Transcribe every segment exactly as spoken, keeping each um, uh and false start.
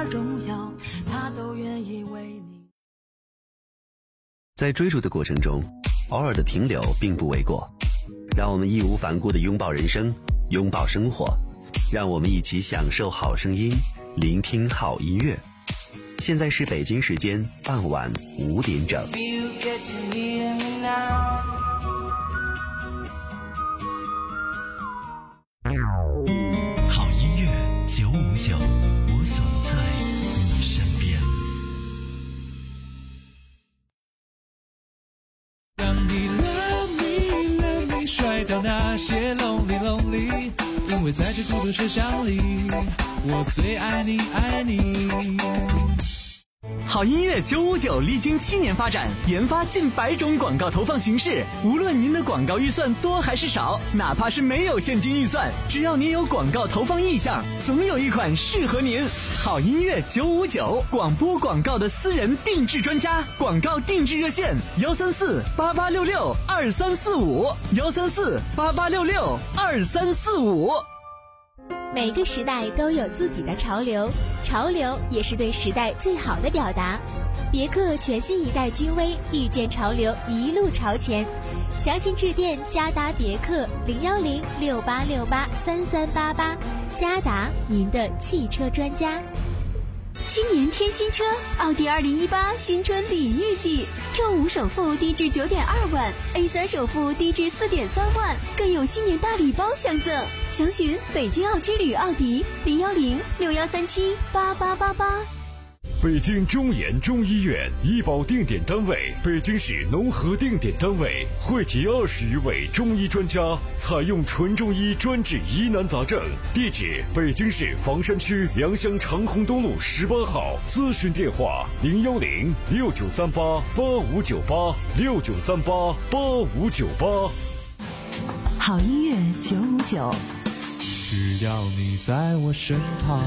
把荣耀，他都愿意为你。 在追逐的过程中，偶尔的停留并不为过。让我们义无反顾地拥抱人生，拥抱生活，让我们一起享受好声音，聆听好音乐。现在是北京时间傍晚五点整。 好音乐九五九，我总在你身边。 让你 love me love me 甩掉那些 lonely lonely， 因为在这孤独车厢里，我最爱你爱你。 好音乐九五九历经七年发展，研发近百种广告投放形式。无论您的广告预算多还是少，哪怕是没有现金预算，只要您有广告投放意向，总有一款适合您。好音乐九五九，广播广告的私人定制专家，广告定制热线幺三四八八六六二三四五幺三四八八六六二三四五。 每个时代都有自己的潮流，潮流也是对时代最好的表达。别克全新一代君威，遇见潮流，一路朝前。详情致电嘉达别克零幺零六八六八三三八八，嘉达您的汽车专家。 新年添新车，奥迪二零一八新春礼遇季 ，Q 五首付低至九点二万 ，A 三首付低至四点三万，更有新年大礼包相赠。详询北京奥之旅奥迪零幺零六幺三七八八八八。 北京中研中医院医保定点单位，北京市农合定点单位，汇集二十余位中医专家，采用纯中医专治疑难杂症。地址：北京市房山区良乡长虹东路十八号。咨询电话：零幺零六九三八八五九八六九三八八五九八。 好音乐九五九， 只要你在我身旁。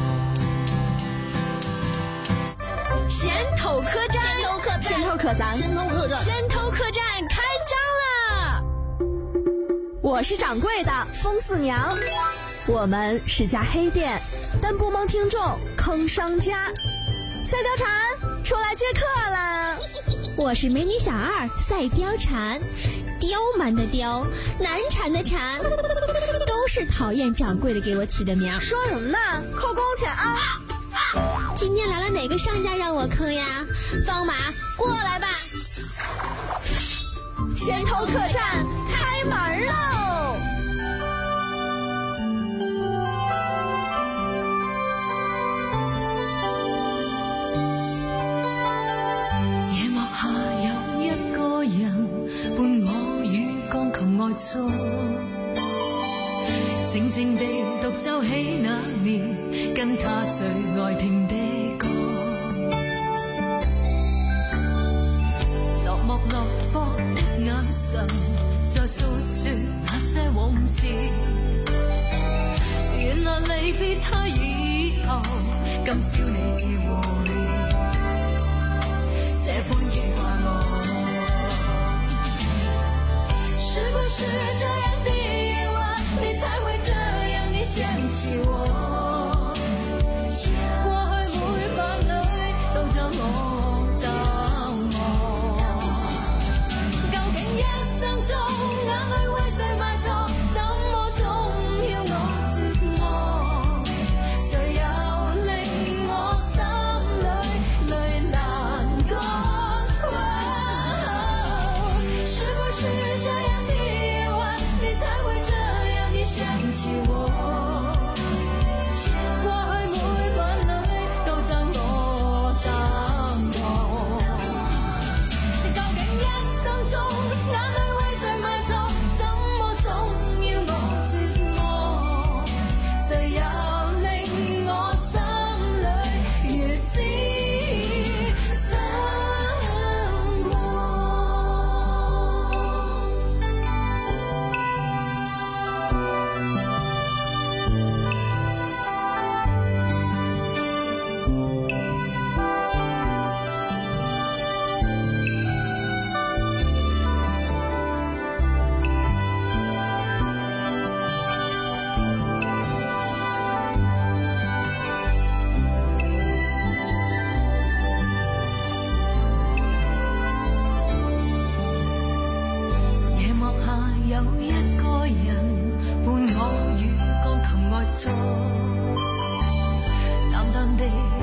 先头客栈，先头客栈， 先头客栈， 先头客栈， 先头客栈开张啦！ 我是掌柜的风四娘，我们是家黑店，但不蒙听众坑商家。赛貂蝉出来接客了。 我是美女小二赛貂蝉，刁蛮的刁，难缠的缠，都是讨厌掌柜的给我起的名。 说什么呢？扣工钱啊！ 今天来了哪个商家让我坑呀？放马过来吧！ 先头客栈开门喽！ 夜幕下有一個人伴我與鋼琴愛訴，靜靜地獨奏起那年跟他最愛聽的歌，落寞落寞的眼神在訴說那些往事，原來離別他以後，今宵你自會這般記掛我。是不是這樣的夜晚你才會這樣你想起我，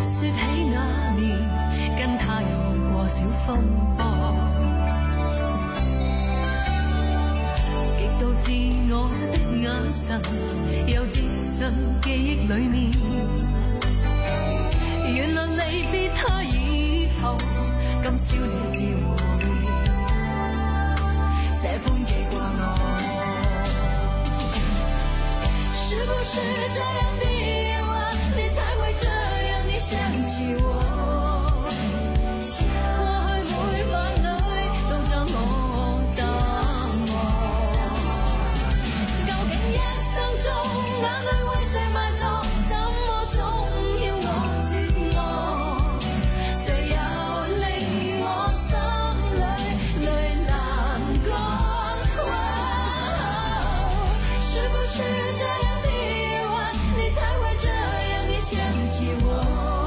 说起那年跟他有過小風波，極度自我的眼神又跌進記憶裏面，原來離別他以後，今宵你召回這般記掛我，是不是這樣的夜晚你才會這樣地想起我，過去每晚裏都怎麼等我，究竟一生中眼淚為誰埋葬，怎麼總要我絕望，誰又令我心裏淚難乾，是不是這樣的夜晚你才會這樣地想起我，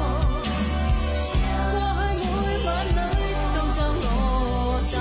過去每晚裏都怎麼等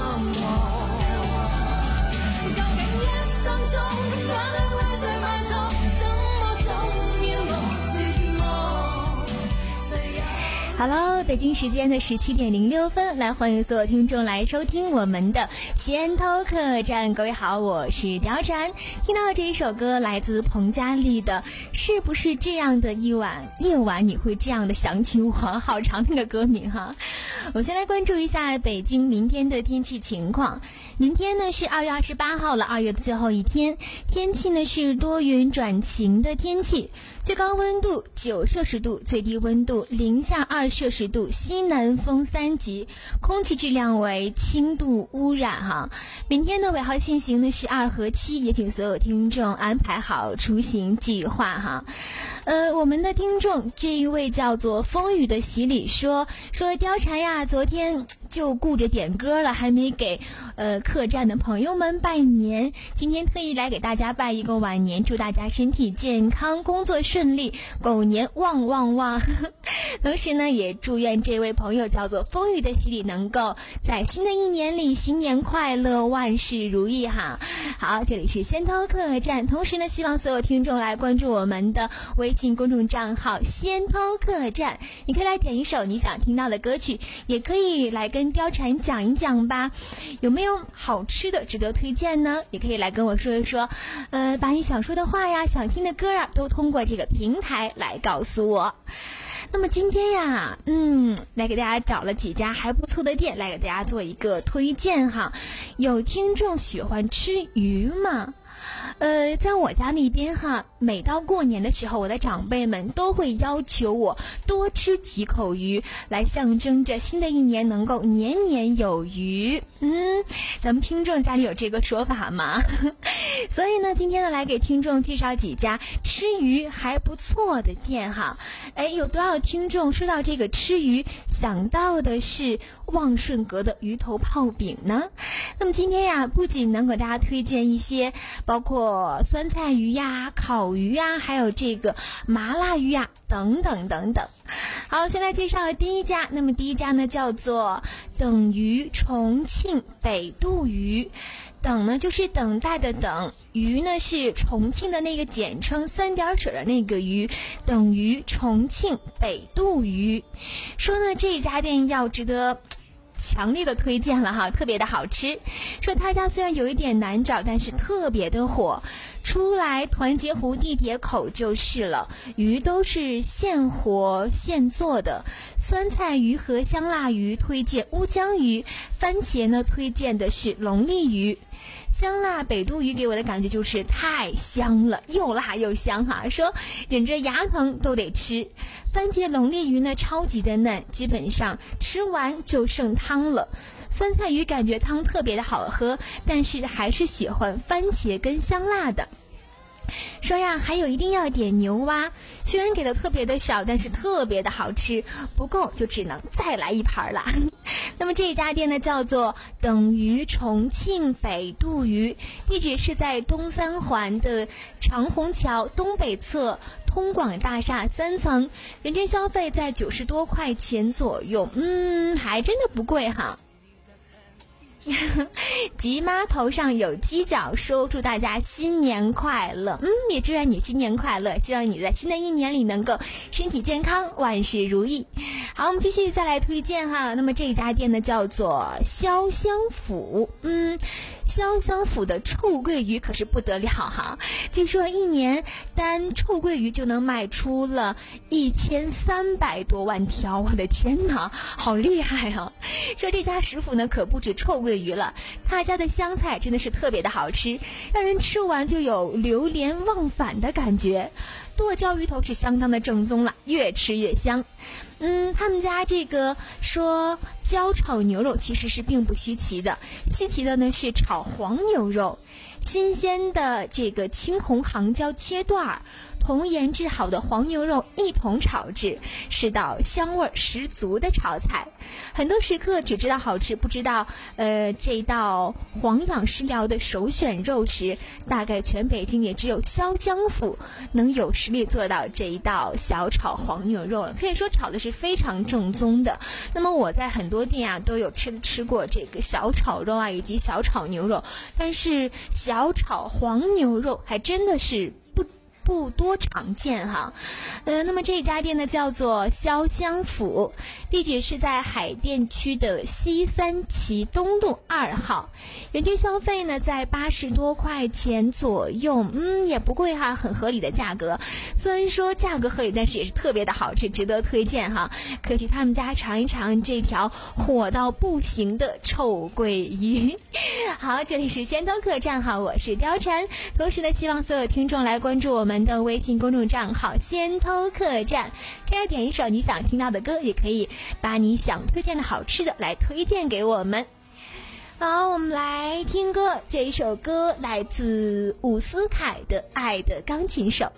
我，究竟一生中眼淚為誰埋葬，怎麼總要我絕望，誰又好了，北京时间的十七点零六分，来欢迎所有听众来收听我们的先头客栈。各位好，我是貂蝉。听到这一首歌来自彭佳丽的《是不是这样的一晚夜晚你会这样的想起我》，好长那个歌名哈。我先来关注一下北京明天的天气情况。明天呢是二月二十八号了，二月的最后一天，天气呢是多云转晴的天气，最高温度九摄氏度，最低温度零下二摄氏度，西南风三级，空气质量为轻度污染哈。明天的尾号限行呢是二和七，也请所有听众安排好出行计划哈。呃，我们的听众这一位叫做风雨的洗礼说说貂蝉呀，昨天就顾着点歌了，还没给呃客栈的朋友们拜年，今天特意来给大家拜一个晚年，祝大家身体健康，工作顺利，狗年旺旺旺。同时呢也祝愿这位朋友叫做风雨的洗礼能够在新的一年里新年快乐，万事如意哈。好，这里是先头客栈，同时呢希望所有听众来关注我们的微信公众账号先头客栈，你可以来点一首你想听到的歌曲，也可以来跟貂蝉讲一讲吧，有没有好吃的值得推荐呢？也可以来跟我说一说，呃，把你想说的话呀，想听的歌啊，都通过这个平台来告诉我。那么今天呀，嗯，来给大家找了几家还不错的店，来给大家做一个推荐哈。有听众喜欢吃鱼吗？呃，在我家那边哈，每到过年的时候，我的长辈们都会要求我多吃几口鱼，来象征着新的一年能够年年有余。嗯，咱们听众家里有这个说法吗？所以呢，今天呢来给听众介绍几家吃鱼还不错的店哈。哎，有多少听众说到这个吃鱼想到的是旺顺阁的鱼头泡饼呢？那么今天呀，不仅能给大家推荐一些包括酸菜鱼呀、烤鱼呀，还有这个麻辣鱼呀等等等等。好，先来介绍第一家，那么第一家呢叫做等鱼重庆北渡鱼。等呢就是等待的等，鱼呢是重庆的那个简称三点水的那个鱼，等于重庆北渡鱼。说呢这家店要值得强烈的推荐了哈，特别的好吃。说他家虽然有一点难找，但是特别的火，出来团结湖地铁口就是了。鱼都是现活现做的，酸菜鱼和香辣鱼推荐乌江鱼，番茄呢推荐的是龙利鱼。香辣北渡鱼给我的感觉就是太香了，又辣又香哈，说忍着牙疼都得吃。番茄龙利鱼呢超级的嫩，基本上吃完就剩汤了。酸菜鱼感觉汤特别的好喝，但是还是喜欢番茄跟香辣的。说呀，还有一定要点牛蛙，虽然给的特别的少，但是特别的好吃，不够就只能再来一盘了。那么这家店呢叫做等于重庆北渡鱼，地址是在东三环的长虹桥东北侧通广大厦三层，人均消费在九十多块钱左右，嗯，还真的不贵哈。 吉妈头上有犄角说祝大家新年快乐。嗯，也祝愿你新年快乐，希望你在新的一年里能够身体健康，万事如意。好，我们继续再来推荐哈。那么这家店呢叫做潇湘府。嗯，潇湘府的臭鳜鱼可是不得了哈，据说一年单臭鳜鱼就能卖出了一千三百多万条，我的天哪，好厉害啊！说这家食府呢可不止臭鳜鱼了，他家的香菜真的是特别的好吃，让人吃完就有流连忘返的感觉。剁椒鱼头是相当的正宗了，越吃越香。嗯，他们家这个说椒炒牛肉其实是并不稀奇的，稀奇的呢是炒黄牛肉，新鲜的这个青红杭椒切段儿，同腌制好的黄牛肉一同炒制，是道香味十足的炒菜。很多食客只知道好吃，不知道呃这道黄养食疗的首选肉食，大概全北京也只有潇湘府能有实力做到这一道小炒黄牛肉了，可以说炒的是非常正宗的。那么我在很多店啊都有吃吃过这个小炒肉啊以及小炒牛肉，但是小炒黄牛肉还真的是不不多常见哈。呃，那么这家店呢叫做潇湘府，地址是在海淀区的西三旗东路二号，人均消费呢在八十多块钱左右，嗯，也不贵哈，很合理的价格。虽然说价格合理，但是也是特别的好吃，值得推荐哈。可以去他们家尝一尝这条火到不行的臭鳜鱼。好，这里是仙东客栈哈，我是貂蝉。同时呢，希望所有听众来关注我们的微信公众账号仙偷客栈，可以点一首你想听到的歌，也可以把你想推荐的好吃的来推荐给我们。好，我们来听歌，这一首歌来自伍思凯的《爱的钢琴手》。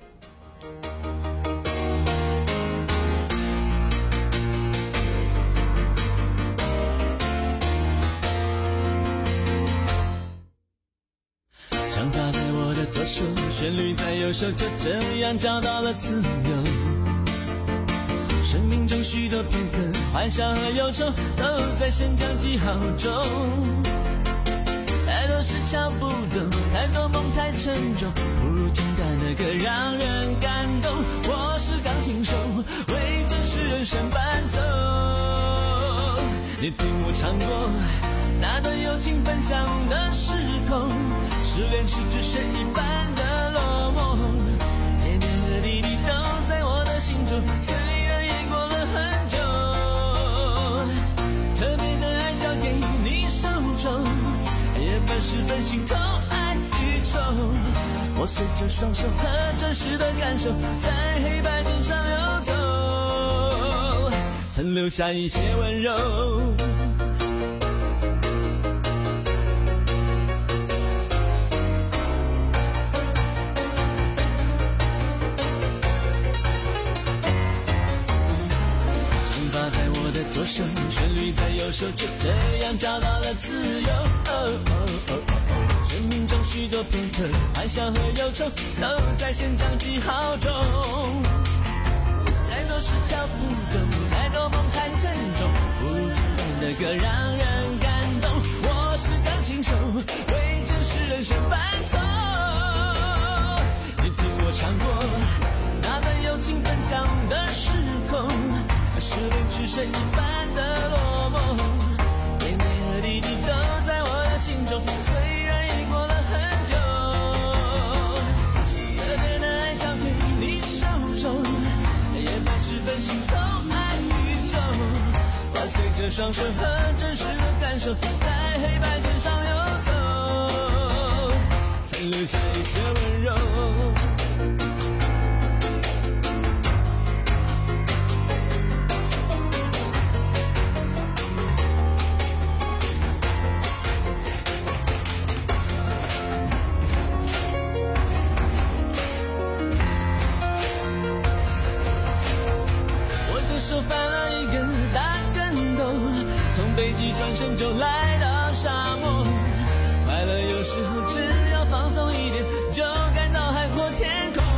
想法在我的左手，旋律在右手，就这样找到了自由。生命中许多片刻，欢笑和忧愁都在升降记号中。太多事敲不动，太多梦太沉重，不如简单的歌让人感动。我是钢琴手，为这世人声伴奏。你听我唱过那段友情分享的时空，失恋时只剩一半的落寞，点点的滴滴都在我的心中，虽然已过了很久。特别的爱交给你手中，也把十分心痛爱与愁。我随着双手和真实的感受，在黑白键上游走，曾留下一些温柔。左手，旋律在右手，就这样找到了自由。哦哦哦哦，生命中许多片刻，欢笑和忧愁都在升降记号中。太多事敲不动，太多梦太沉重，不如简单的歌让人感动。我是钢琴手，为这世人声伴奏。你听我唱过那段友情分享的时空，失恋只剩一半的落寞，点点和滴滴都在我的心中，虽然已过了很久。特别的爱交给你手中，也把十分心痛爱与愁。我随着双手和真实的感受，在黑白键上游走，曾留下一些温柔。手翻了一个大跟斗，从北极转身就来到沙漠。快乐有时候只要放松一点，就感到海阔天空。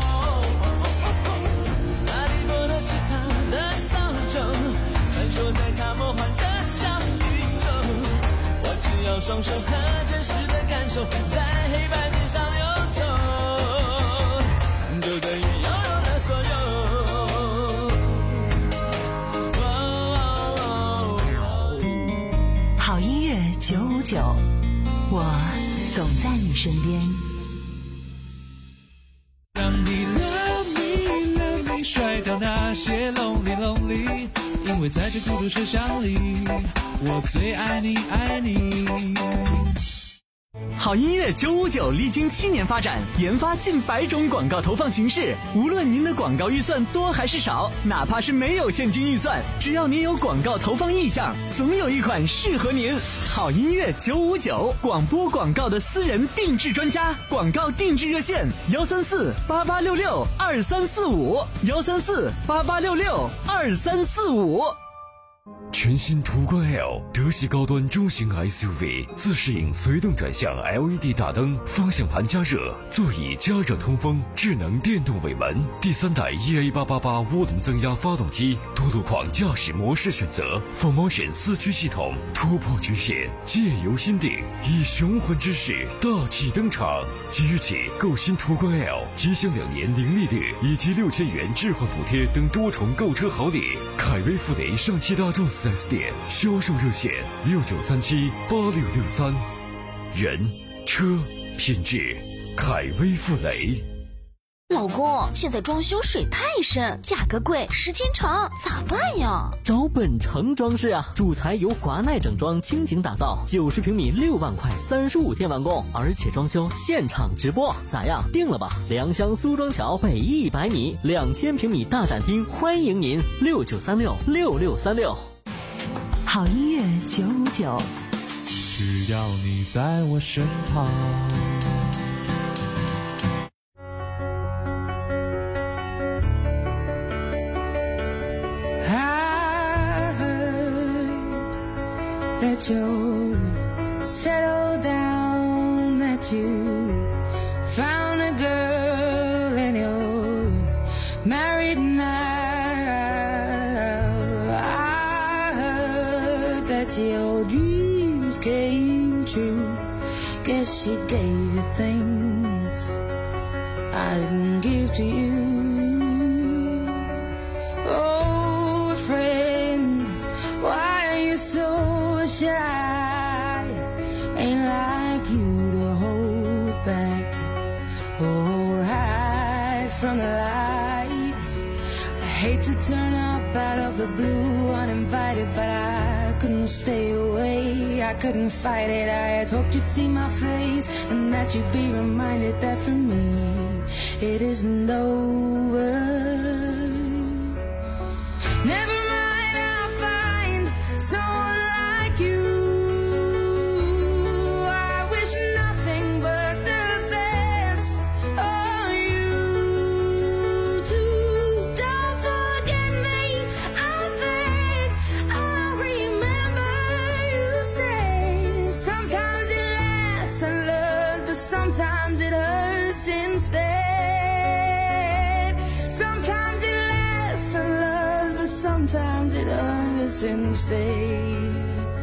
阿里波特吉他的扫帚，传说在他魔幻的小宇宙。我只要双手和真实的感受，在黑白键上游走，就等于拥有了所有。 好音乐九五九，我总在你身边。 让你 love me love me 甩掉那些 lonely lonely， 因为在这孤独车厢里，我最爱你爱你。 好音乐九五九历经七年发展，研发近百种广告投放形式。无论您的广告预算多还是少，哪怕是没有现金预算，只要您有广告投放意向，总有一款适合您。好音乐九五九，广播广告的私人定制专家，广告定制热线：幺三四八八六六二三四五，幺三四八八六六二三四五。 全新途观 L 德系高端中型 S U V， 自适应随动转向 L E D 大灯，方向盘加热，座椅加热通风，智能电动尾门，第三代 E A 八八八涡轮增压发动机，多路况驾驶模式选择 ，Four Motion 四驱系统，突破局限，借由心定，以雄浑之势大气登场。即日起购新途观 L， 即享两年零利率以及六千元置换补贴等多重购车好礼。凯威富雷上汽大众四 S 店销售热线：六九三七八六六三。人车品质，凯威富雷。 老公，现在装修水太深，价格贵，时间长，咋办呀？ 找本城装饰啊，主材由华奈整装倾情打造，九十平米六万块，三十五天完工，而且装修现场直播，咋样？定了吧？良乡苏庄桥北一百米，两千平米大展厅，欢迎您，六九三六六六三六。 好音乐九五九， 只要你在我身旁。 That you settle down, that you found a girl and you're married now. I heard that your dreams came true. Guess she gave you things I didn't give to you. Oh, friend, why are you so shy? Ain't like you to hold back or hide from the light. I hate to turn up out of the blue uninvited, but I couldn't stay away. I couldn't fight it. I had hoped you'd see my face and that you'd be reminded that for me it isn't over. Never mind, I'll find someone like you. I wish nothing but the best for you too. Don't forget me, I beg. I remember you say sometimes it lasts and loves, but sometimes it hurts instead. Sometimes it lasts and loves, but sometimes it hurts instead.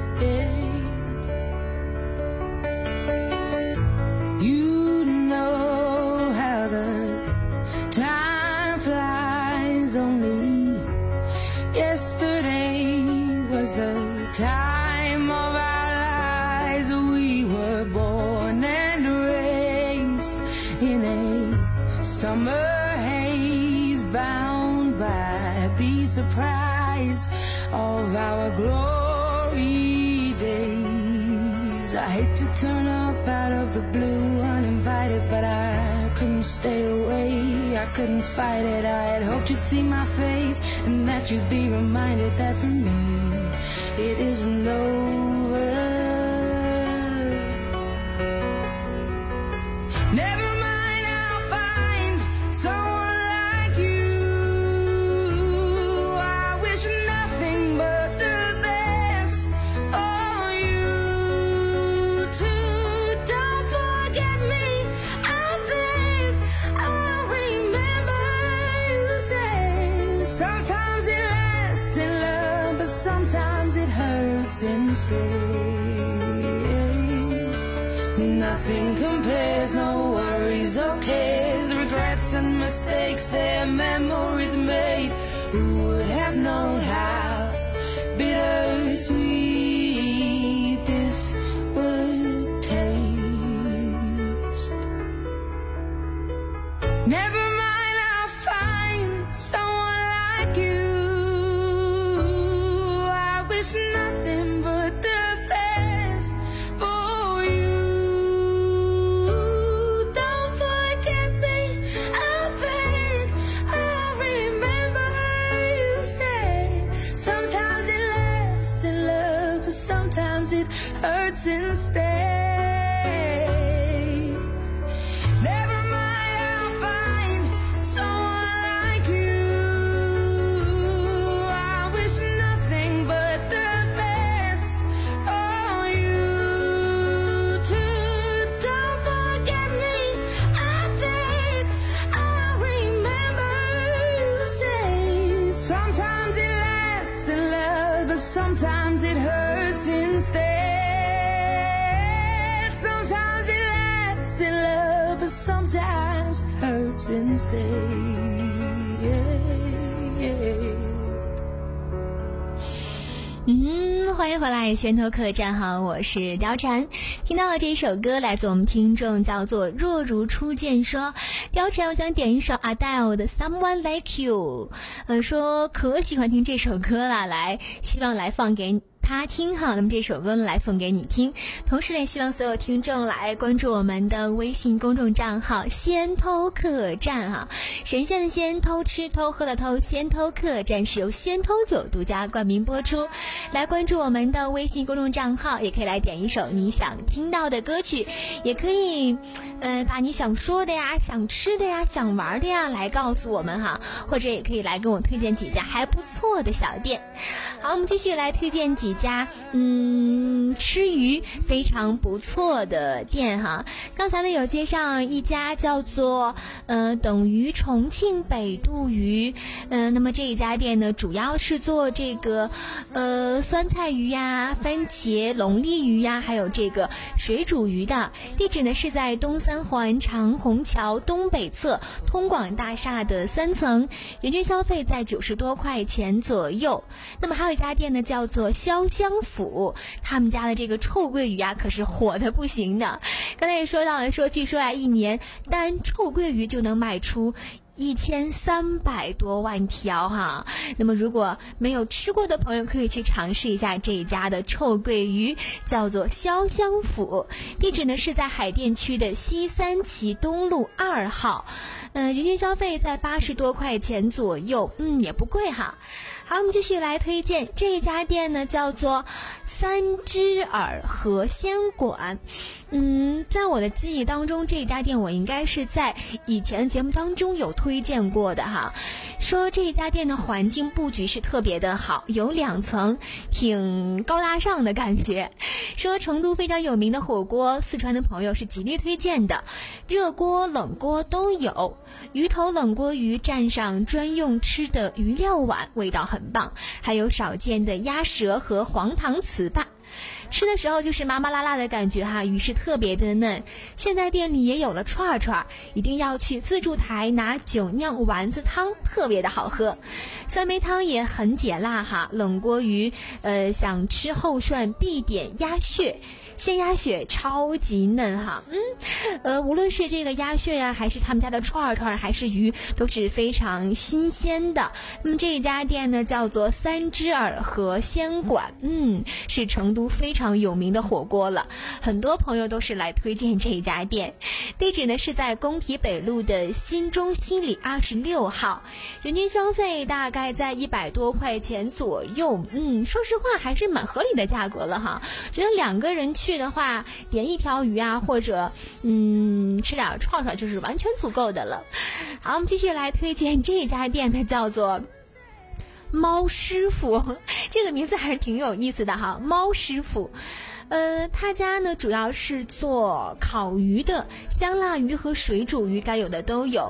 You know how the time flies. Only yesterday was the time of our lives. We were born and raised in a summer haze, bound by the surprise of our glory days. I hate to turn up out of the blue uninvited, but I couldn't stay away. I couldn't fight it. I had hoped you'd see my face and that you'd be reminded that for me it isn't over. Never mind, I'll find someone like you. I wish nothing but the best for you too. Don't forget me, I beg. I remember you say sometimes it lasts in love, but sometimes it hurts instead. nothing compares, no worries or cares, regrets and mistakes, their memories made. Who would have known how bittersweet this would taste? Never mind, I'll find someone like you. I wish nothing but the best for you. Don't forget me, I beg. I remember you said sometimes it lasts in love, but sometimes it hurts instead. Never mind, I'll find someone like you. I wish nothing but the best for you too. Don't forget me, I beg. I remember you say sometimes it lasts in love, but sometimes it hurts instead. Sometimes it lasts in love, but sometimes it hurts instead. 嗯，欢迎回来，先头客栈哈，我是貂蝉。听到这首歌来自我们听众叫做若如初见，说貂蝉，我想点一首 Adele 的 Someone Like You， 呃，说可喜欢听这首歌了，来，希望来放给他听哈，那么这首歌呢来送给你听，同时呢希望所有听众来关注我们的微信公众账号先偷客栈哈，神仙的仙，偷吃偷喝的偷，先偷客栈是由先偷酒独家冠名播出，来关注我们的微信公众账号，也可以来点一首你想听到的歌曲，也可以呃把你想说的呀，想吃的呀，想玩的呀来告诉我们哈，或者也可以来跟我推荐几家还不错的小店。好，我们继续来推荐几家嗯吃鱼非常不错的店哈。刚才呢有介绍一家叫做呃等于重庆北渡鱼，呃那么这一家店呢主要是做这个呃酸菜鱼呀、番茄龙利鱼呀，还有这个水煮鱼的。地址呢是在东三环长虹桥东北侧通广大厦的三层，人均消费在九十多块钱左右。那么还有一家店呢叫做潇湘府，他们家的这个臭鳜鱼啊可是火的不行的。刚才也说到了，说据说啊一年单臭鳜鱼就能卖出一千三百多万条哈，那么如果没有吃过的朋友可以去尝试一下这一家的臭鳜鱼，叫做潇湘府，地址呢是在海淀区的西三旗东路二号，呃，人均消费在八十多块钱左右，嗯，也不贵哈。好，我们继续来推荐这一家店呢，叫做三只耳河鲜馆。嗯，在我的记忆当中，这一家店我应该是在以前的节目当中有推荐过的哈。说这一家店的环境布局是特别的好，有两层，挺高大上的感觉。说成都非常有名的火锅，四川的朋友是极力推荐的，热锅冷锅都有，鱼头冷锅鱼蘸上专用吃的鱼料碗，味道很棒，还有少见的鸭舌和黄糖糍粑，吃的时候就是麻麻辣辣的感觉哈，鱼是特别的嫩。现在店里也有了串串，一定要去自助台拿酒酿丸子汤，特别的好喝。酸梅汤也很解辣哈，冷锅鱼呃想吃后涮必点鸭血。鲜鸭血超级嫩哈，嗯，呃，无论是这个鸭血呀，还是他们家的串串，还是鱼，都是非常新鲜的。那么这一家店呢，叫做三只耳河鲜馆，嗯，是成都非常有名的火锅了，很多朋友都是来推荐这一家店。地址呢是在工体北路的新中心里二十六号，人均消费大概在一百多块钱左右，嗯，说实话还是蛮合理的价格了哈。觉得两个人去的话，点一条鱼啊，或者嗯吃点串串就是完全足够的了。好，我们继续来推荐这家店的，叫做猫师傅，这个名字还是挺有意思的哈，猫师傅。呃，他家呢主要是做烤鱼的，香辣鱼和水煮鱼该有的都有，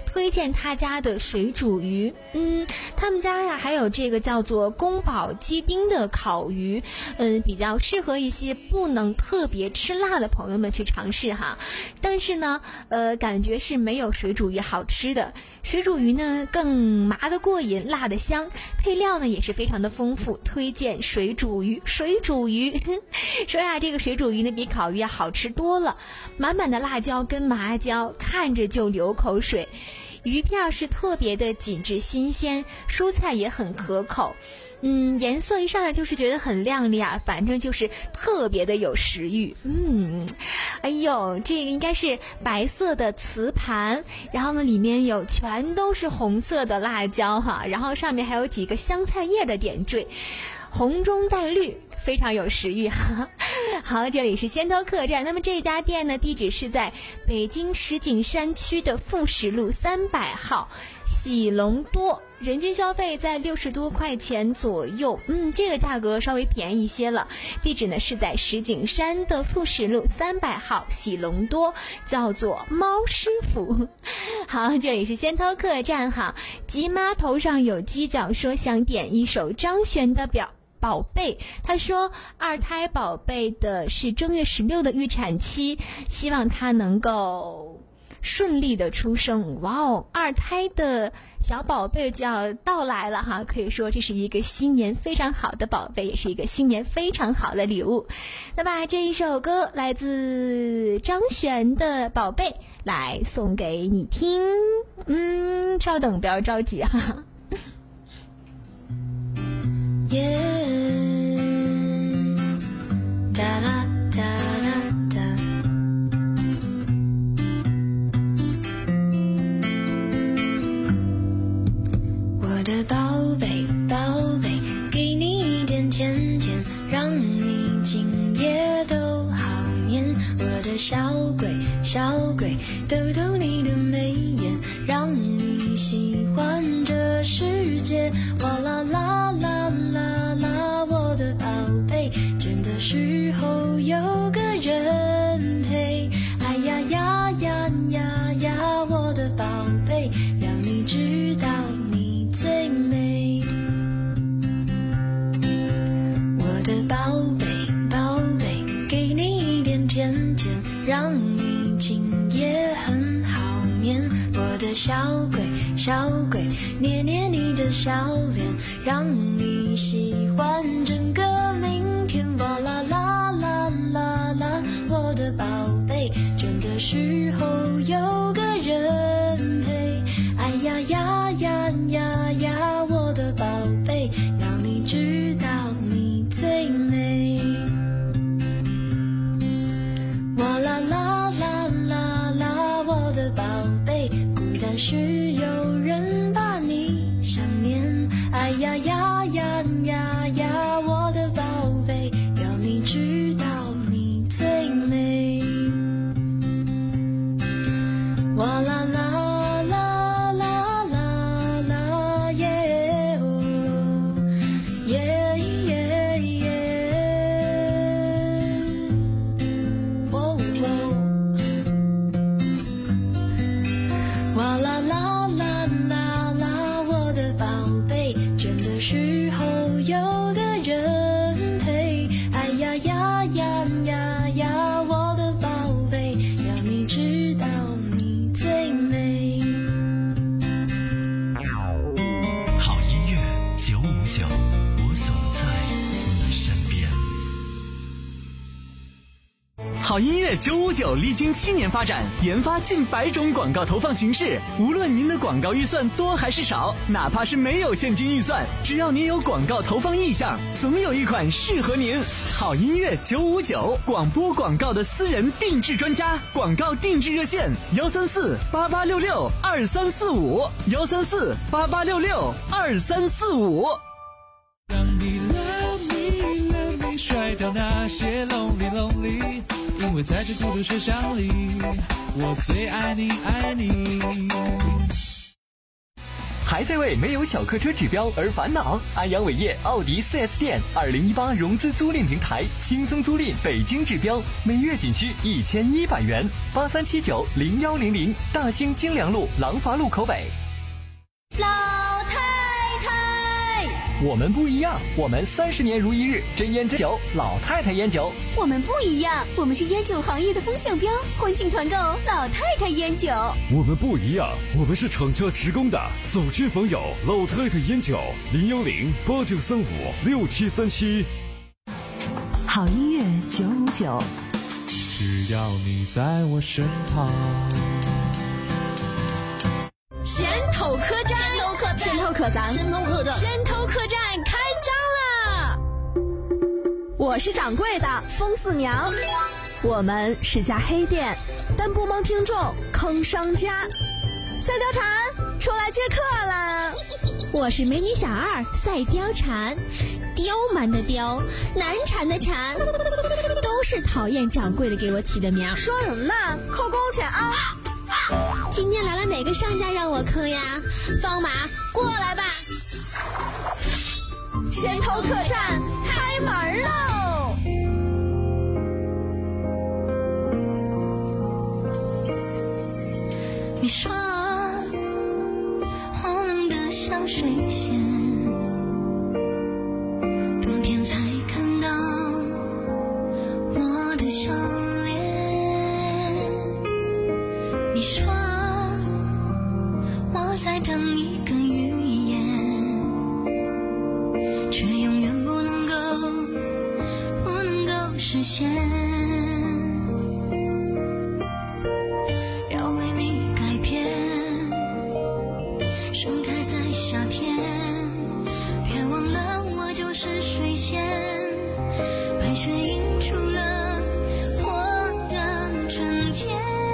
推荐他家的水煮鱼。嗯，他们家呀还有这个叫做宫保鸡丁的烤鱼，嗯，比较适合一些不能特别吃辣的朋友们去尝试哈。但是呢，呃，感觉是没有水煮鱼好吃的。水煮鱼呢更麻得过瘾，辣得香，配料呢也是非常的丰富，推荐水煮鱼。水煮鱼说呀，这个水煮鱼呢比烤鱼要好吃多了，满满的辣椒跟麻椒，看着就流口水。鱼片是特别的紧致新鲜，蔬菜也很可口。嗯，颜色一上来就是觉得很亮丽啊，反正就是特别的有食欲。嗯，哎呦，这个应该是白色的瓷盘，然后呢里面有全都是红色的辣椒哈，然后上面还有几个香菜叶的点缀，红中带绿，非常有食欲哈。好，这里是仙头客栈。那么这家店呢，地址是在北京石景山区的富石路三百号喜隆多，人均消费在六十多块钱左右，嗯，这个价格稍微便宜一些了。地址呢是在石景山的富石路三百号喜隆多，叫做猫师傅。好，这里是仙头客栈哈。吉妈头上有犄角说想点一首张悬的表宝贝，他说二胎宝贝的是正月十六的预产期，希望他能够顺利的出生。哇哦，二胎的小宝贝就要到来了哈，可以说这是一个新年非常好的宝贝，也是一个新年非常好的礼物。那么这一首歌来自张悬的宝贝，来送给你听。嗯，稍等，不要着急哈。 Yeah, da da da da da. 我的宝贝，宝贝，给你一点甜甜，让你今夜都好眠。我的小鬼，小鬼，逗逗你的眉眼，让你喜欢这世界。哇啦啦啦啦啦，我的宝贝，倦的时候有个人陪。哎呀呀呀呀呀，我的宝贝，让你知道你最美。我的宝贝，宝贝，给你一点甜甜，让你今夜很好眠。我的小鬼，小鬼，捏捏你的小脸，让你喜欢整个明天。哇啦啦啦啦啦，我的宝贝，倦的时候有个人陪。哎呀呀呀呀呀，我的宝贝，让你知道你最美。哇啦啦啦啦啦，我的宝贝，孤单时有人把你想念。哎呀呀呀呀呀，我的宝贝，让你知道你最美。哇啦啦啦啦啦啦耶哦耶耶耶，哦哦，哇啦啦啦啦啦，我的宝贝，倦的时候有个人陪。哎呀呀呀呀呀，我的宝贝，让你知道你最美。 好音乐九五九，我总在你身边。 好音乐九五九历经七年发展，研发近百种广告投放形式。无论您的广告预算多还是少，哪怕是没有现金预算，只要您有广告投放意向，总有一款适合您。好音乐九五九，广播广告的私人定制专家，广告定制热线：幺三四八八六六二三四五，幺三四八八六六二三四五。 让你 love me love me 甩掉那些 lonely lonely， 因为在这孤独车厢里，我最爱你爱你。 还还在为没有小客车指标而烦恼？安阳伟业奥迪 四 S 店二零一八融资租赁平台，轻松租赁北京指标，每月仅需一千一百元。八三七九零幺零零，大兴京良路廊坊路口北。 老太太， 我们不一样，我们三十年如一日，真烟真酒，老太太烟酒。 我们不一样，我们是烟酒行业的风向标，欢庆团购老太太烟酒。 我们不一样，我们是厂家直供的，走亲访友，老太太烟酒，零幺零八九三五六七三七。 好音乐九五九， 只要你在我身旁。 先头客栈，先头客栈， 先头客栈， 先头客栈开张啦！ 我是掌柜的风四娘，我们是家黑店，但不蒙听众坑商家。赛貂蝉出来接客了。 我是美女小二赛貂蝉，刁蛮的刁，难缠的缠，都是讨厌掌柜的给我起的名。 说什么呢？扣工钱啊！ 今天来了哪个商家让我坑呀？方马过来吧！ 先头客栈开门喽！ 你说荒凉的像水仙，冬天才看到我的笑脸。你说我在等一个预言，却永远不能够不能够实现。要为你改变，盛开在夏天，别忘了我就是水仙，白雪映出了我的春天。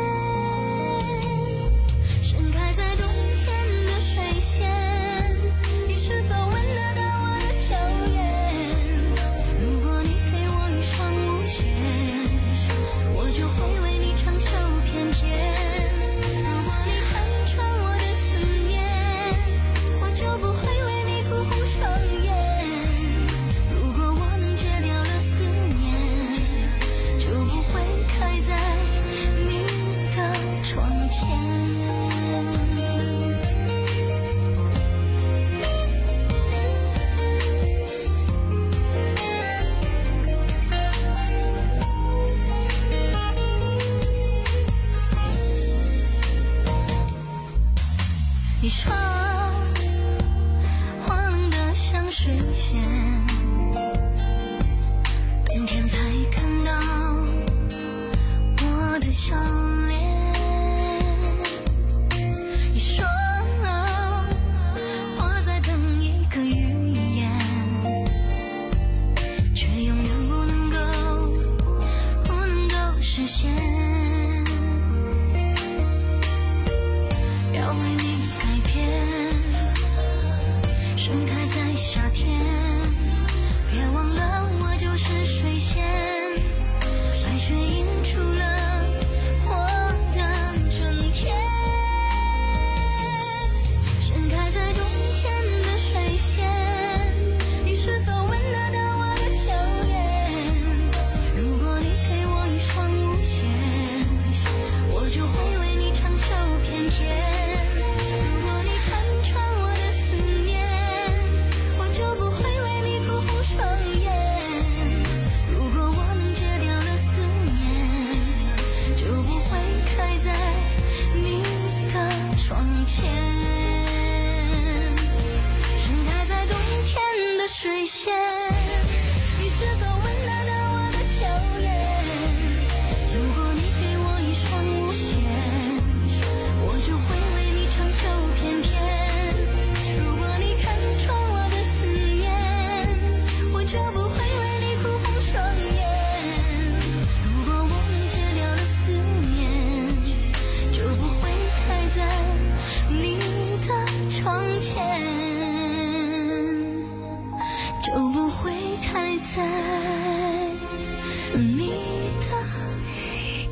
盛开在冬天的水仙，你是否闻得到我的秋叶？如果你给我一双舞鞋，我就会为你长袖翩翩。如果你看穿我的思念，我就不会为你哭红双眼。如果我能戒掉了思念，就不会开在你的窗前。你说荒凉的像水仙，冬天才看到我的笑脸。你说我在等一个预言，却永远不能够不能够实现。要为你改变，盛开在夏天，别忘了我就是水仙，白雪映出了我的春天。盛开在冬天的水仙，你是否闻得到我的秋叶？如果你给我一双舞鞋，我就会为你长袖翩翩。如果你看穿我的思念，我就不会为你哭红双眼。如果我能戒掉了思念，就不会开在你的窗前。盛开在冬天的水仙，你是否闻得到我的秋叶？如果你给我一双舞鞋，我就会为你长袖翩翩。如果你看穿我的思念，我就不会为你哭红双眼。如果我能戒掉了思念，就不会开在你的窗前，就不会开在你的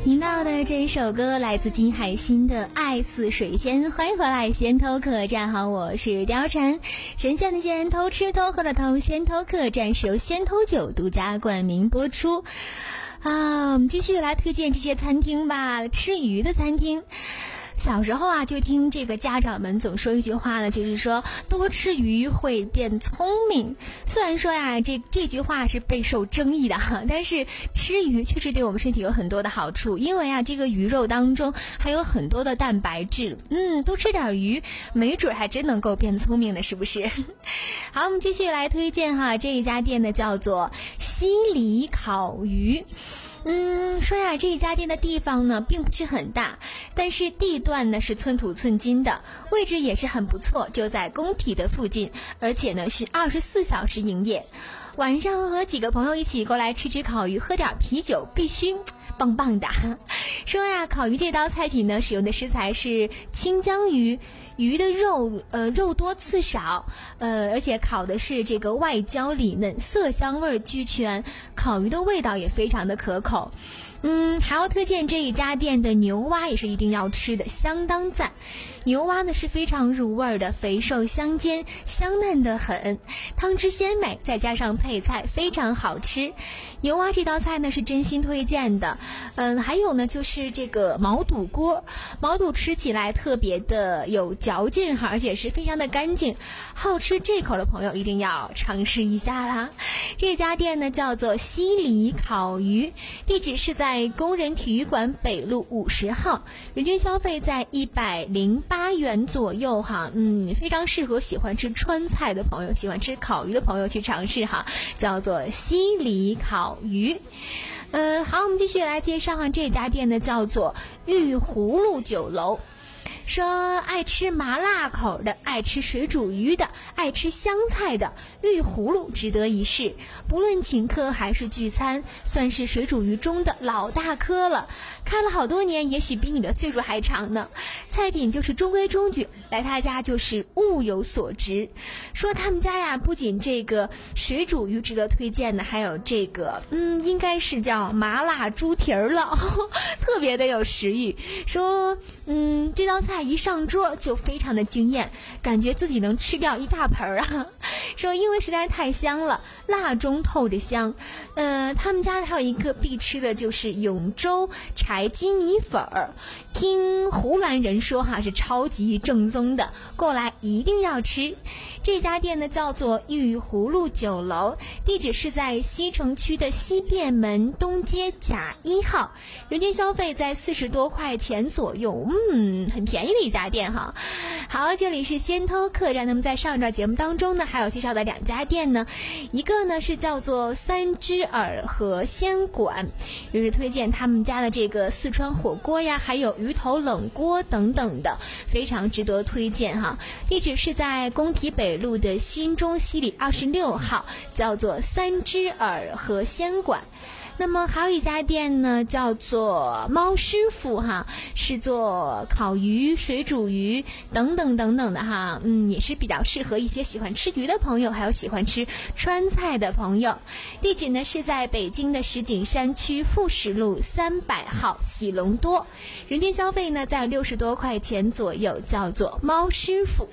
听到的这一首歌来自金海心的《爱似水仙》，欢迎回来仙偷客栈，好，我是貂蝉。神仙的仙，偷吃偷喝的偷，仙偷客栈是由仙偷酒独家冠名播出啊。我们继续来推荐这些餐厅吧，吃鱼的餐厅。小时候啊，就听这个家长们总说一句话呢，就是说多吃鱼会变聪明。虽然说呀，这这句话是备受争议的哈，但是吃鱼确实对我们身体有很多的好处，因为啊，这个鱼肉当中还有很多的蛋白质，嗯，多吃点鱼，没准还真能够变聪明的，是不是？好，我们继续来推荐哈，这一家店呢叫做西里烤鱼。嗯，说呀，这家店的地方呢并不是很大，但是地段呢是寸土寸金的，位置也是很不错，就在工体的附近，而且呢是二十四小时营业。晚上和几个朋友一起过来吃吃烤鱼，喝点啤酒，必须棒棒的。说呀，烤鱼这道菜品呢，使用的食材是清江鱼。鱼的肉呃肉多刺少，呃而且烤的是这个外焦里嫩，色香味俱全，烤鱼的味道也非常的可口。嗯，还要推荐这一家店的牛蛙，也是一定要吃的，相当赞。牛蛙呢是非常入味的，肥瘦相间，香嫩的很，汤汁鲜美，再加上配菜非常好吃。牛蛙这道菜呢是真心推荐的。嗯，还有呢就是这个毛肚锅，毛肚吃起来特别的有嚼劲哈，而且是非常的干净，好吃这口的朋友一定要尝试一下啦。这家店呢叫做西里烤鱼，地址是在工人体育馆北路五十号，人均消费在一百零八元左右哈，嗯，非常适合喜欢吃川菜的朋友，喜欢吃烤鱼的朋友去尝试哈，叫做西里烤鱼。呃，好，我们继续来介绍哈，这家店呢叫做玉葫芦酒楼。说爱吃麻辣口的，爱吃水煮鱼的，爱吃香菜的，玉葫芦值得一试。不论请客还是聚餐，算是水煮鱼中的老大哥了，开了好多年，也许比你的岁数还长呢。菜品就是中规中矩，来他家就是物有所值。说他们家呀，不仅这个水煮鱼值得推荐的，还有这个嗯，应该是叫麻辣猪蹄儿了，特别的有食欲。说嗯，这道菜一上桌就非常的惊艳，感觉自己能吃掉一大盆啊。说因为实在是太香了，辣中透着香。呃，他们家还有一个必吃的就是永州柴鸡米粉儿，听湖南人说哈是超级正宗的，过来一定要吃。这家店呢叫做玉葫芦酒楼，地址是在西城区的西便门东街甲一号，人均消费在四十多块钱左右，嗯，很便宜的一家店哈。好，这里是仙偷客栈，那么在上一段节目当中呢，还有介绍的两家店呢，一个呢是叫做三只耳和仙馆，就是推荐他们家的这个四川火锅呀，还有鱼头冷锅等等的，非常值得推荐哈。地址是在工体北路的新中西里二十六号，叫做三只耳和仙馆。那么还有一家店呢，叫做猫师傅哈，是做烤鱼、水煮鱼等等等等的哈，嗯，也是比较适合一些喜欢吃鱼的朋友，还有喜欢吃川菜的朋友。地址呢是在北京的石景山区富士路三百号喜隆多，人均消费呢在六十多块钱左右，叫做猫师傅。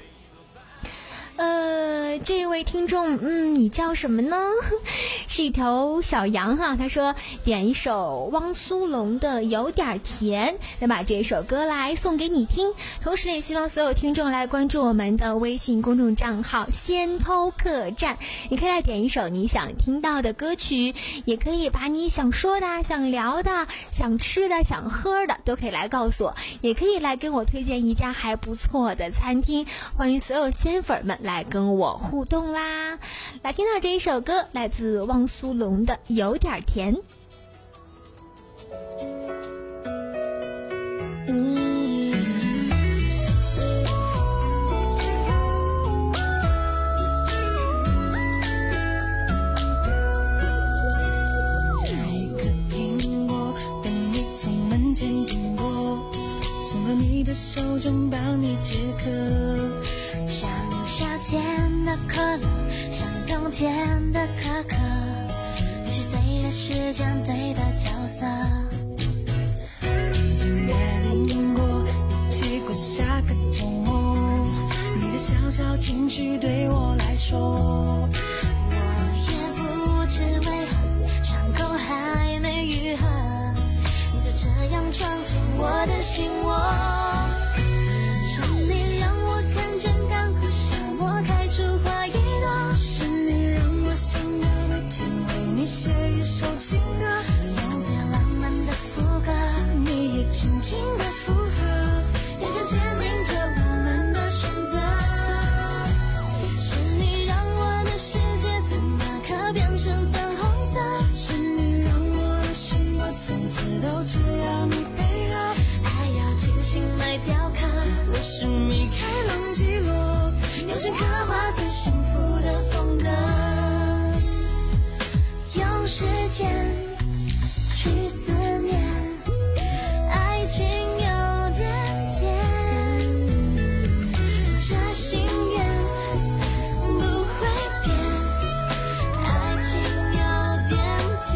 呃，这位听众，嗯，你叫什么呢？是一条小羊哈。他说点一首汪苏泷的《有点甜》，那把这首歌来送给你听。同时也希望所有听众来关注我们的微信公众账号仙偷客栈，你可以来点一首你想听到的歌曲，也可以把你想说的、想聊的、想吃的、想喝的都可以来告诉我，也可以来跟我推荐一家还不错的餐厅。欢迎所有仙粉们来跟我互动啦！来听到这一首歌，来自汪苏泷的《有点甜》。 嗯，这个苹果等你从门前经过，送到你的手中帮你解渴。 像夏天的可乐，像冬天的可可，你是对的时间，对的角色。 经约定过一起过下个周末，你的小小情绪对我来说， 我也不知为何伤口还没愈合，你就这样闯进我的心窝。是你让我看见干枯沙漠开出花一朵， 是你让我想要每天为你写一首情歌， 用最浪漫的副歌， 你也轻轻的附和，眼前坚定着我们的选择。 是你让我的世界从那刻变成粉红色， 是你让我的生活从此都只要你配合， 爱要精心来雕刻， 我是米开朗基罗，用心刻画最幸福的风格， 用时间去思念，爱情有点甜，这心愿不会变，爱情有点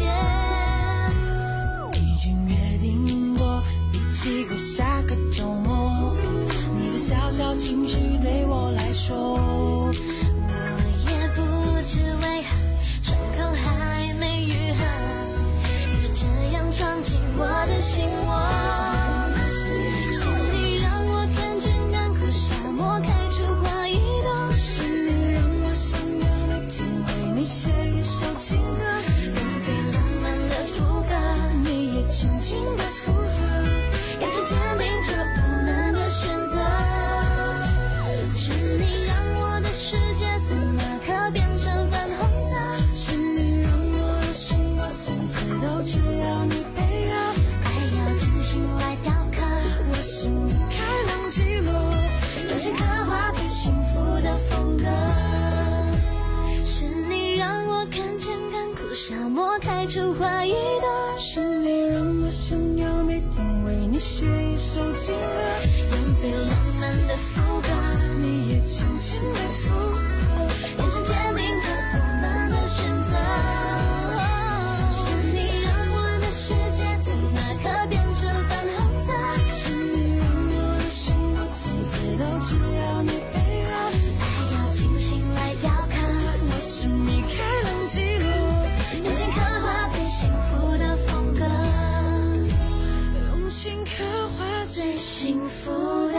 甜。 已经约定过一起过下个周末，你的小小情绪对我来说， 我也不知为何伤口还没愈合，你就这样闯进我的心窝。是你让我看见干枯沙漠开出花一朵， 是你让我想要每天为你写一首情歌， 用最浪漫的副歌， 你也轻轻的附和， 眼神坚定着我们的选择。是你让我的世界从那刻变成粉红色， 是你让我的生活从此都只要你配合， 爱要精心来雕刻， 我是米开朗基罗，用心刻画最幸福的风格。 是你让我看见干枯沙漠开出花一朵， 是你让我想要每天为你写一首情歌， 用最浪漫的副歌， 你也轻轻的附和， 眼神坚定着我们的选择。是你让我的世界从那刻变成粉红色， 是你让我的生活从此都只要你配合， 爱要精心来雕刻， 我是米开朗基罗， 用心刻画最幸福的风格， 用心刻画最幸福的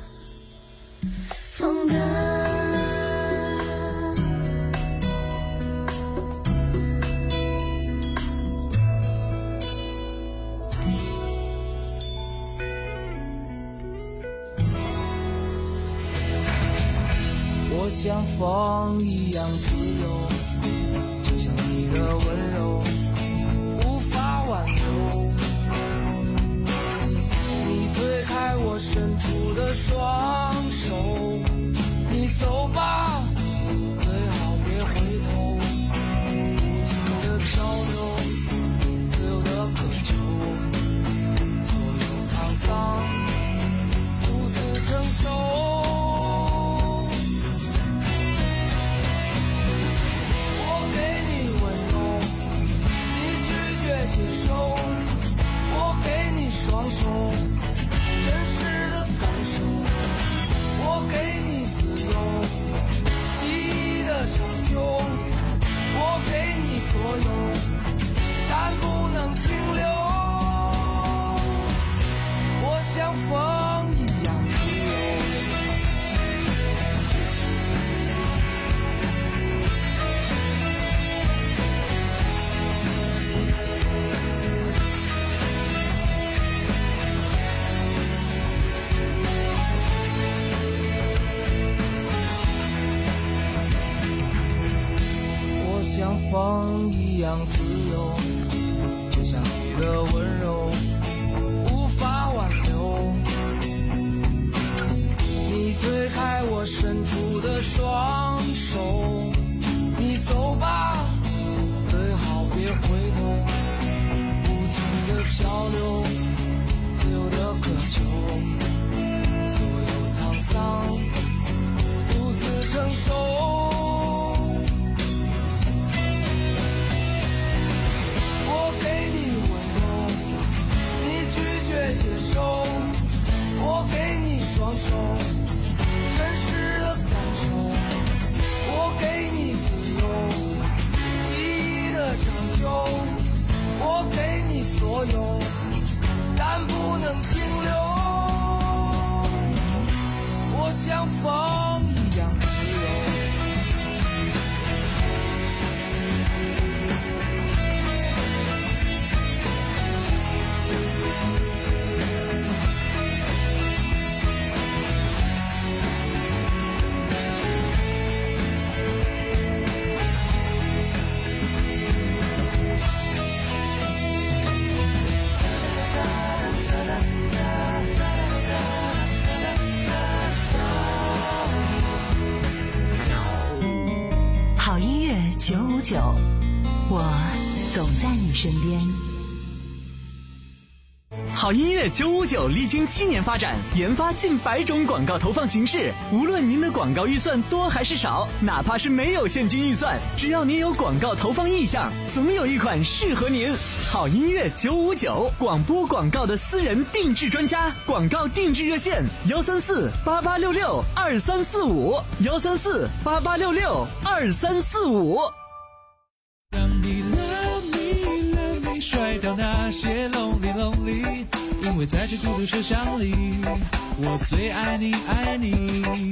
风格。 我像风一样自由，就像你的温柔无法挽留，你推开我伸出的双手，你走吧，最好别回头，无尽的漂流，自由的渴求，所有沧桑独自承受。接受，我给你双手，真实的感受，我给你自由，记忆的长久，我给你所有，但不能停留。我像风一样自由。像风一样自由，就像你的温柔无法挽留，你推开我伸出的双手，你走吧，最好别回头，无尽的漂流，自由的渴求，所有沧桑独自承受。我给你温柔，你拒绝接受， 九五九，我总在你身边。 好音乐九五九历经七年发展，研发近百种广告投放形式。无论您的广告预算多还是少，哪怕是没有现金预算，只要您有广告投放意向，总有一款适合您。好音乐九五九，广播广告的私人定制专家，广告定制热线：幺三四八八六六二三四五，幺三四八八六六二三四五。 让你 love me love me 甩掉那些 lonely lonely， 因为在这孤独车厢里，我最爱你爱你。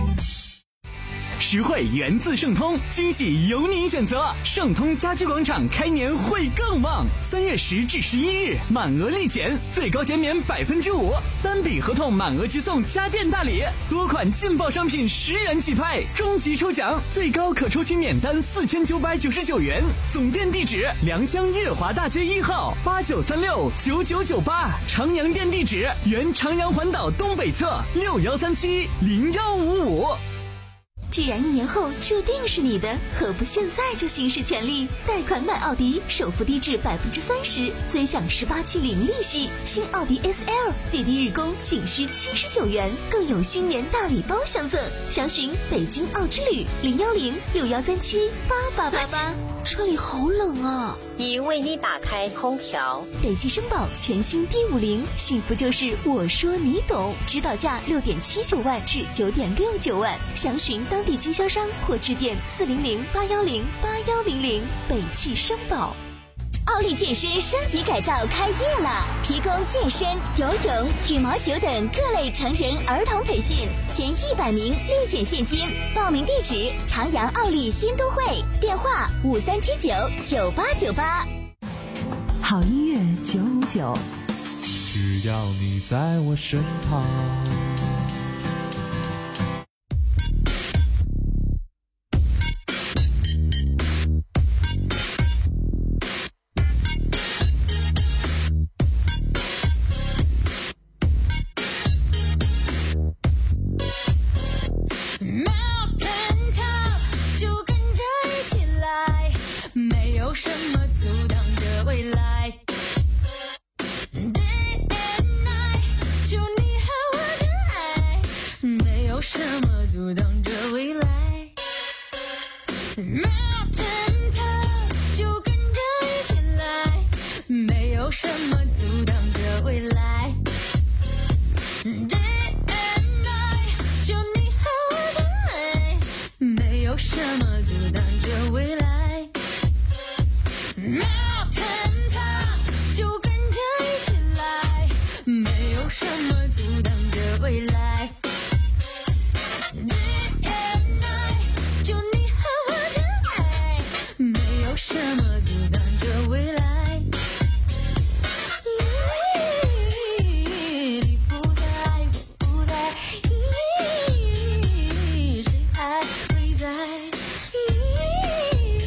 实惠源自盛通，惊喜由您选择。盛通家居广场开年会更旺，三月十至十一日满额立减，最高减免百分之五，单笔合同满额即送家电大礼，多款劲爆商品十元起拍，终极抽奖最高可抽取免单四千九百九十九元。总店地址：良乡月华大街一号八九三六九九九八，长阳店地址：原长阳环岛东北侧六幺三七零幺五五。 既然一年后注定是你的，何不现在就行使权利？贷款买奥迪，首付低至百分之三十，尊享十八期零利息。新奥迪 S L 最低日供仅需七十九元，更有新年大礼包相赠。详询北京奥之旅零幺零六幺三七八八八八。 车里好冷啊！ 已为你打开空调。 北汽绅宝全新 D 五零，幸福就是我说你懂，指导价六点七九万至九点六九万，详询当地经销商或致电四零零八幺零八幺零零。北汽绅宝。 奥利健身升级改造开业了，提供健身、游泳、羽毛球等各类成人儿童培训，前一百名立减现金。报名地址：长阳奥利新都会，电话五三七九九八九八。 好音乐九五九， 只要你在我身旁。 有什么阻挡着未来 Day and night 就你和我的爱没有什么阻挡着未来 Mountain top 就跟着一起来没有什么阻挡着未来 Day and night 就你和我的爱没有什么阻挡着未来Mountain top 就跟着一起来没有什么阻挡着未来 Day and night 就你和我的爱没有什么阻挡着未来你不在我不在谁还会在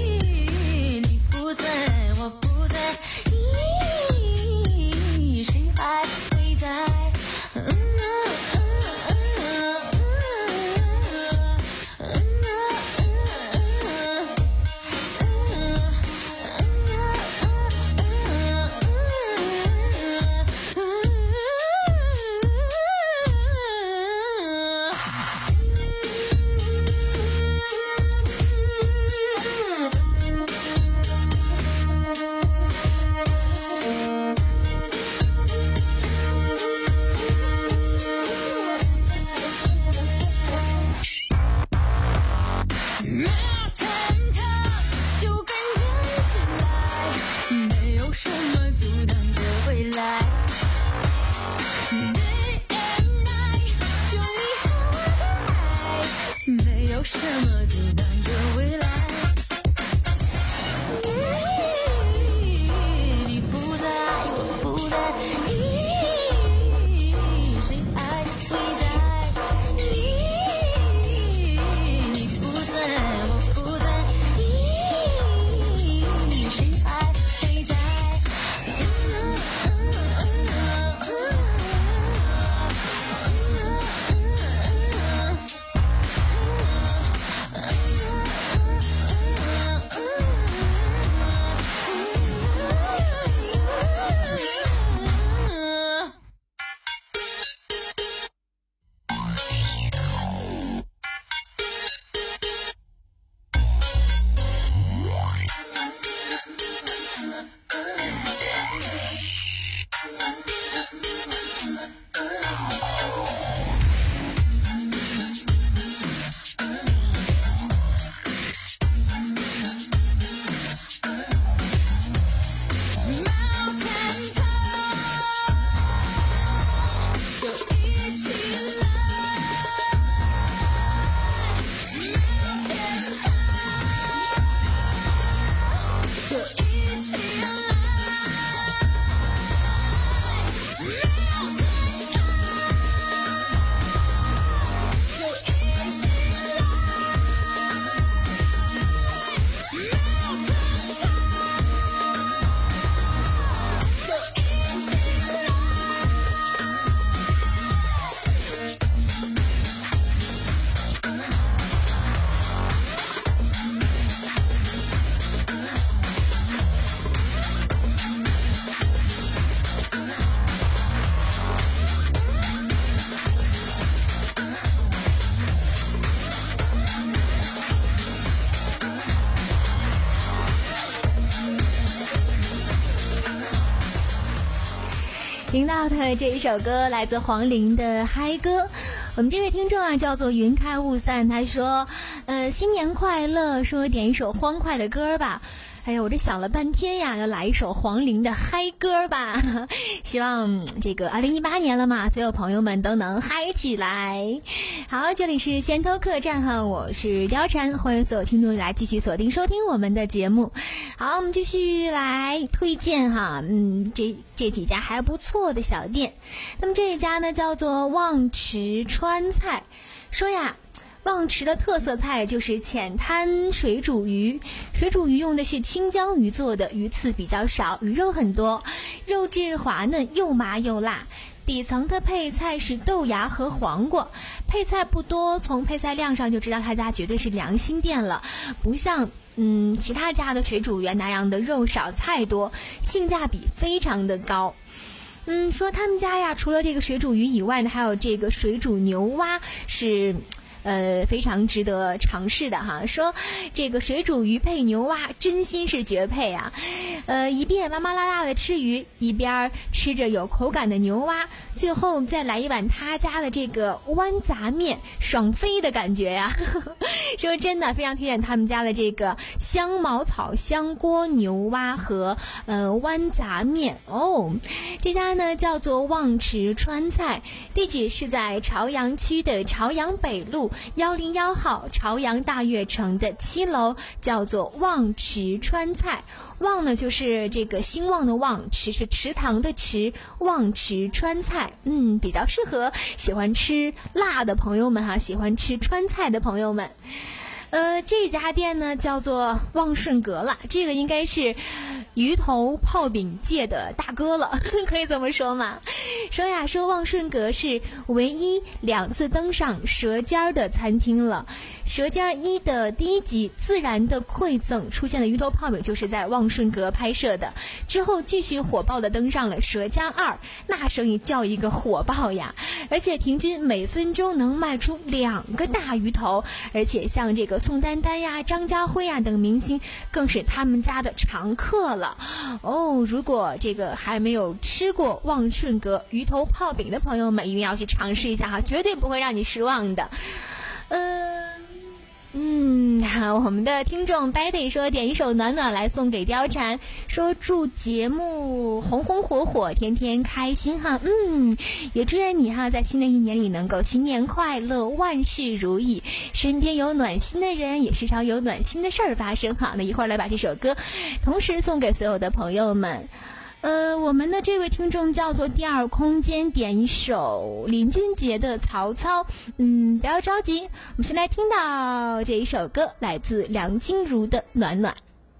听到的这一首歌来自黄龄的嗨歌。我们这位听众啊叫做云开雾散，他说呃新年快乐，说点一首欢快的歌吧。哎呀，我这想了半天呀，要来一首黄龄的嗨歌吧。希望这个二零一八年了嘛，所有朋友们都能嗨起来。好，这里是先头客栈哈，我是貂蝉，欢迎所有听众来继续锁定收听我们的节目。好，我们继续来推荐哈，嗯，这这几家还不错的小店。那么这一家呢叫做望池川菜，说呀。望池的特色菜就是浅滩水煮鱼，水煮鱼用的是清江鱼做的，鱼刺比较少，鱼肉很多，肉质滑嫩，又麻又辣。底层的配菜是豆芽和黄瓜，配菜不多，从配菜量上就知道他家绝对是良心店了，不像嗯其他家的水煮鱼那样的肉少菜多，性价比非常的高。嗯，说他们家呀，除了这个水煮鱼以外呢，还有这个水煮牛蛙是。呃，非常值得尝试的哈。说这个水煮鱼配牛蛙，真心是绝配啊！呃，一边麻麻辣辣的吃鱼，一边吃着有口感的牛蛙，最后再来一碗他家的这个豌杂面，爽飞的感觉呀！说真的，非常推荐他们家的这个香茅草香锅牛蛙和呃豌杂面哦。这家呢叫做望池川菜，地址是在朝阳区的朝阳北路幺零幺号，朝阳大悦城的七楼，叫做望池川菜。望呢就是这个兴旺的旺，池是池塘的池，望池川菜，嗯，比较适合喜欢吃辣的朋友们哈，喜欢吃川菜的朋友们。呃，这家店呢叫做望顺阁了，这个应该是鱼头泡饼界的大哥了，可以这么说吗？说呀，说望顺阁是唯一两次登上舌尖的餐厅了。舌尖一的第一集自然的馈赠出现的鱼头泡饼就是在望顺阁拍摄的，之后继续火爆的登上了舌尖二，那生意叫一个火爆呀！而且平均每分钟能卖出两个大鱼头，而且像这个宋丹丹呀、张家辉呀等明星更是他们家的常客了哦。如果这个还没有吃过望顺阁鱼头泡饼的朋友们，一定要去尝试一下哈，绝对不会让你失望的。嗯。嗯，好，我们的听众 Betty 说点一首暖暖来送给貂蝉，说祝节目红红火火，天天开心哈。嗯，也祝愿你哈在新的一年里能够新年快乐，万事如意，身边有暖心的人，也时常有暖心的事儿发生哈。那一会儿来把这首歌同时送给所有的朋友们。呃，我们的这位听众叫做第二空间，点一首林俊杰的曹操。嗯，不要着急，我们先来听到这一首歌，来自梁静茹的暖暖。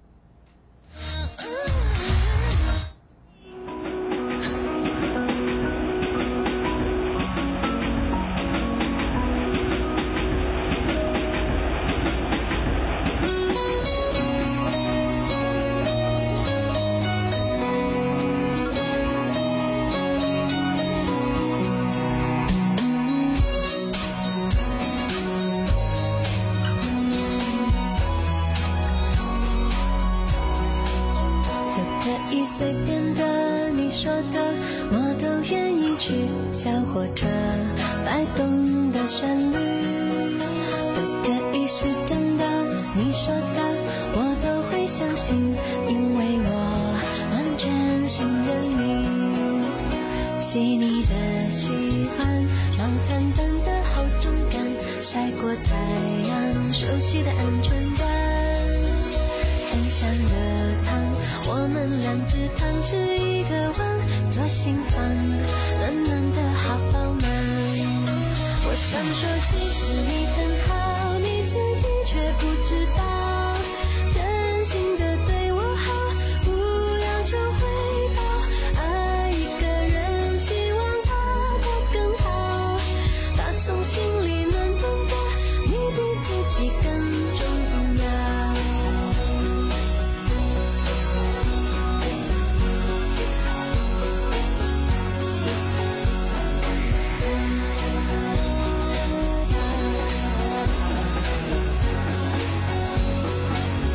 随便的你说的我都愿意去，小火车摆动的旋律都可以是真的，你说的我都会相信，因为我完全信任你。细腻的喜欢，毛毯般的好重感，晒过太阳，熟悉的安全感，分享的糖，我们两只汤匙一个碗，做心房，暖暖的好饱满。我想说其实你很好，你自己却不知道，真心的对我好，不要求回报，爱一个人希望他的更好，打从心里暖暖的，你比自己更重要。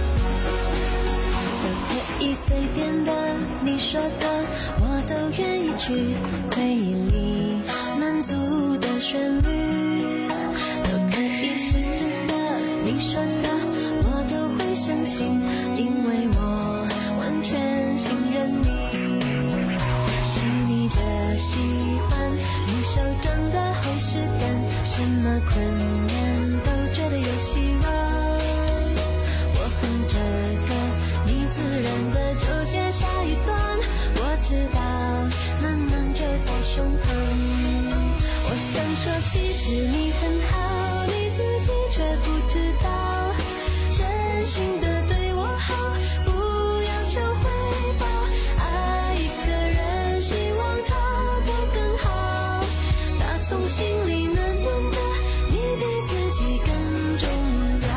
随便的你说的我都愿意句回忆里满足的旋律，都可以是真的，你说的我都会相信，因为我完全信任你。细腻的喜欢，你手掌的厚实感，什么困难都觉得有希望。我哼着歌，你自然的就接下一段，我知道暖暖就在胸膛。我想说其实你很好，你自己却不知道，真心的对我好，不要求回报，爱一个人希望他过更好，打从心里暖暖的，你比自己更重要。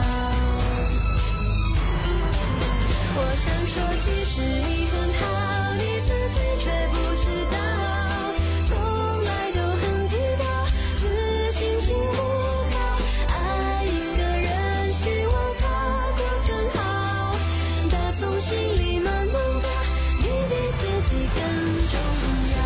我想说其实你很好，你自己却不知道，从来都很低调，自信心不高，爱一个人希望他过更好，打从心里暖暖的，你比自己更重要。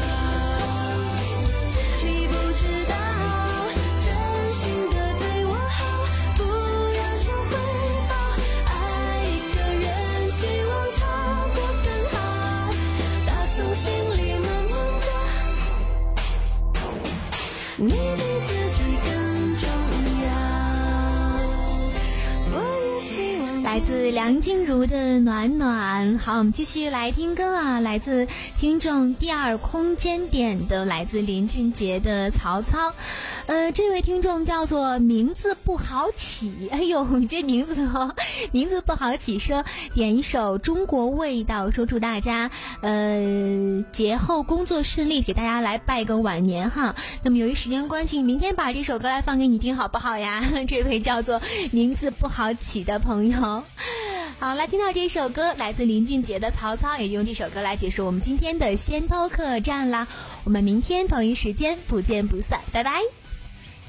你不知道，真心的对我好，不要求回报，爱一个人希望他过更好，打从心里暖暖的，你比自己更重要。我也希望来自梁静茹的暖暖。好，我们继续来听歌啊，来自听众第二空间点的，来自林俊杰的曹操。呃，这位听众叫做名字不好起，哎呦，这名字哦，名字不好起，说点一首中国味道，说祝大家呃节后工作顺利，给大家来拜个晚年哈。那么由于时间关系，明天把这首歌来放给你听好不好呀？这位叫做名字不好起的朋友。好，来听到这首歌，来自林俊杰的曹操，也用这首歌来结束我们今天的先偷客栈啦。我们明天同一时间不见不散，拜拜。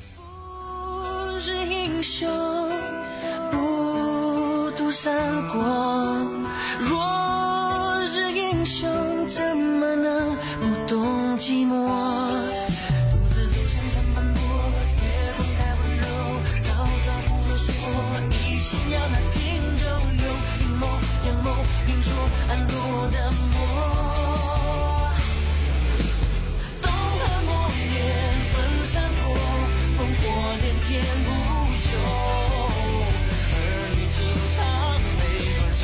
不是英雄，不读三国，